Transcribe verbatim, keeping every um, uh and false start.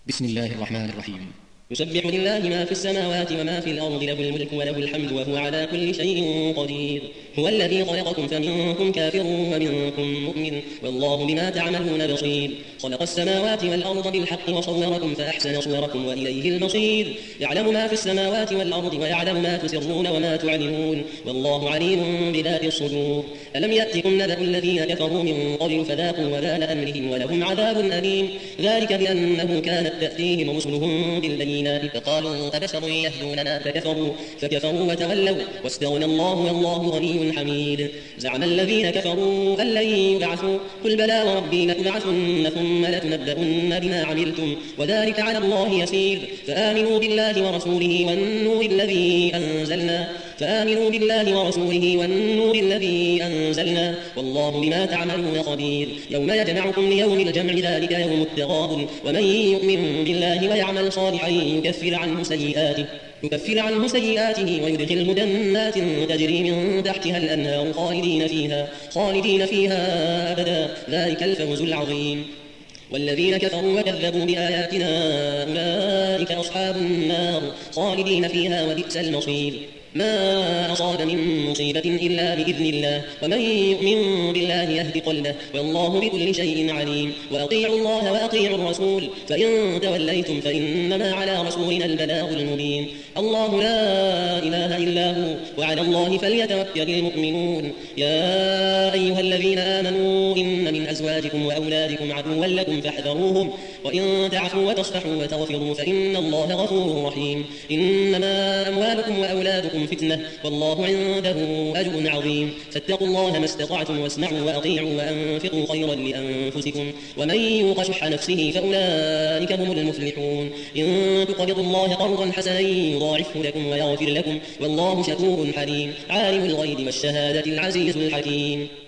بسم الله الرحمن الرحيم. يسبح لله ما في السماوات وما في الأرض، له الملك وله الحمد وهو على كل شيء قدير. هو الذي خلقكم فمنكم كافر ومنكم مؤمن، والله بما تعملون بصير. خلق السماوات والأرض بالحق وصوركم فأحسن صوركم وإليه المصير. يعلم ما في السماوات والأرض ويعلم ما تسرون وما تعلنون، والله عليم بذات الصدور. ألم يأتكم نبأ الذين كفروا من قبل فذاقوا وبال أمرهم ولهم عذاب أليم، ذلك بأنه كانت تأتيهم رسلهم بالبينات فقالوا أبشر يهدوننا فكفروا فكفروا وتولوا واستغنى الله والله غني حميد. زعم الذين كفروا أن لن يبعثوا، قل بلى وربي لتبعثن ثم لتنبؤن بما عملتم وذلك على الله يسير. فآمنوا بالله ورسوله والنور الذي أنزلنا فآمنوا بالله ورسوله والنور الذي أنزلنا والله بما تعملون خبير. يوم يجمعكم ليوم الجمع ذلك يوم التغابن، ومن يؤمن بالله ويعمل صالحا يكفر عنه سيئاته يكفر عنه سيئاته ويدخله جنات تجري من تحتها الأنهار خالدين فيها خالدين فيها أبدا، ذلك الفوز العظيم. والذين كفروا وكذبوا بآياتنا أولئك أصحاب النار خالدين فيها وبئس المصير. ما أصاب من مصيبة إلا بإذن الله، ومن يؤمن بالله يهد قلبه والله بكل شيء عليم. وأطيعوا الله وأطيعوا الرسول، فإن توليتم فإنما على رسولنا البلاغ المبين. الله لا إله إلا هو وعلى الله فليتوكل المؤمنون. يا أيها الذين آمنوا إن من أزواجكم وأولادكم عدوا لكم فاحذروهم، وإن تعفوا وتصفحوا وتغفروا فإن الله غفور رحيم. إنما أموالكم وأولادكم فتنة والله عنده أجر عظيم. فاتقوا الله ما استطعتم واسمعوا وأطيعوا وأنفقوا خيرا لأنفسكم، ومن يوق شح نفسه فأولئك هم المفلحون. إن تقرضوا الله قرضا حسنا يضاعفه لكم ويغفر لكم والله شكور حليم. عالم الغيب والشهادة العزيز الحكيم.